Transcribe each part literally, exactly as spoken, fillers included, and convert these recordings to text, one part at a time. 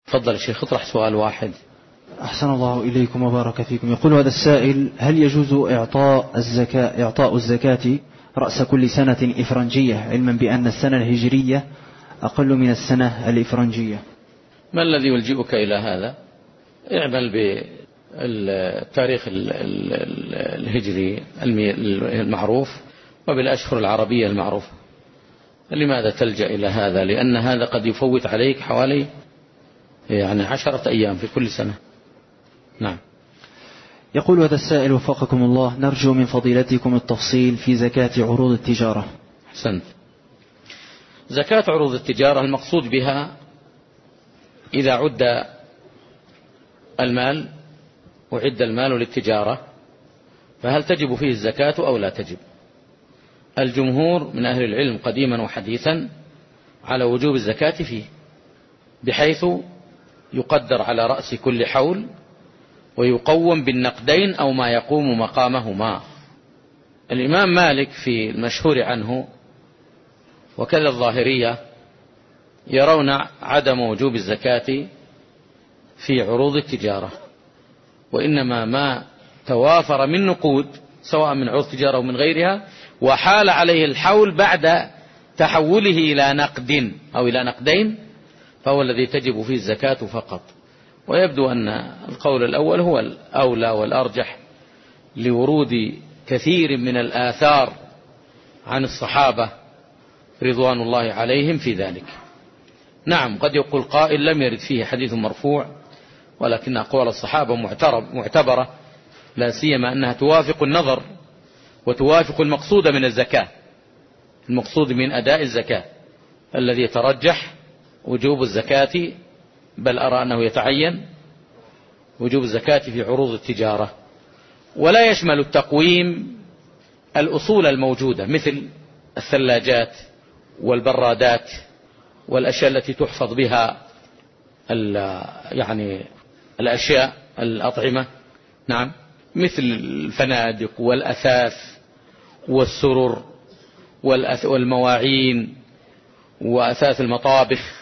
تفضل الشيخ، اطرح سؤال واحد. أحسن الله إليكم وبارك فيكم. يقول هذا السائل: هل يجوز إعطاء الزكاة إعطاء الزكاة رأس كل سنة إفرنجية، علما بأن السنة الهجرية أقل من السنة الإفرنجية؟ ما الذي يلجئك إلى هذا؟ اعمل بالتاريخ الهجري المعروف وبالأشهر العربية المعروفة. لماذا تلجأ إلى هذا؟ لأن هذا قد يفوت عليك حوالي يعني عشرة أيام في كل سنة. نعم. يقول هذا السائل وفقكم الله: نرجو من فضيلتكم التفصيل في زكاة عروض التجارة. أحسنت. زكاة عروض التجارة المقصود بها إذا عد المال وعد المال للتجارة فهل تجب فيه الزكاة أو لا تجب؟ الجمهور من أهل العلم قديما وحديثا على وجوب الزكاة فيه، بحيث يقدر على رأس كل حول ويقوم بالنقدين أو ما يقوم مقامهما. الإمام مالك في المشهور عنه وكذا الظاهرية يرون عدم وجوب الزكاة في عروض التجارة، وإنما ما توافر من نقود سواء من عروض التجارة أو من غيرها وحال عليه الحول بعد تحوله إلى نقد أو إلى نقدين فهو الذي تجب فيه الزكاة فقط. ويبدو أن القول الأول هو الأولى والأرجح لورود كثير من الآثار عن الصحابة رضوان الله عليهم في ذلك. نعم، قد يقول قائل لم يرد فيه حديث مرفوع، ولكن أقوال الصحابة معتبرة، لا سيما أنها توافق النظر وتوافق المقصود من الزكاة، المقصود من أداء الزكاة الذي يترجح وجوب الزكاة، بل أرى أنه يتعين وجوب الزكاة في عروض التجارة. ولا يشمل التقويم الأصول الموجودة مثل الثلاجات والبرادات والأشياء التي تحفظ بها يعني الأشياء الأطعمة. نعم، مثل الفنادق والأثاث والسرر والمواعين وأثاث المطابخ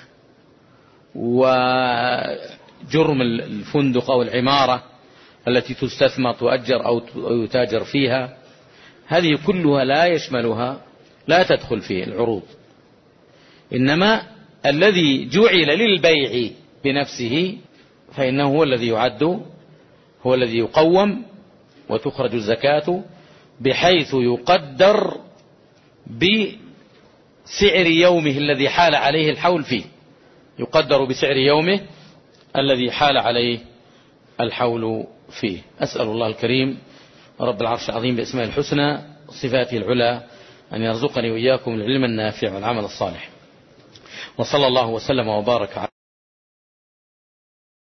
وجرم الفندق أو العمارة التي تستثمر تؤجر أو يتاجر فيها، هذه كلها لا يشملها، لا تدخل في العروض. إنما الذي جعل للبيع بنفسه فإنه هو الذي يعد، هو الذي يقوم وتخرج الزكاة بحيث يقدر بسعر يومه الذي حال عليه الحول فيه، يقدر بسعر يومه الذي حال عليه الحول فيه. أسأل الله الكريم رب العرش العظيم بأسماء الحسنى صفاته العلى أن يرزقني وإياكم العلم النافع والعمل الصالح. وصلى الله وسلم وبارك على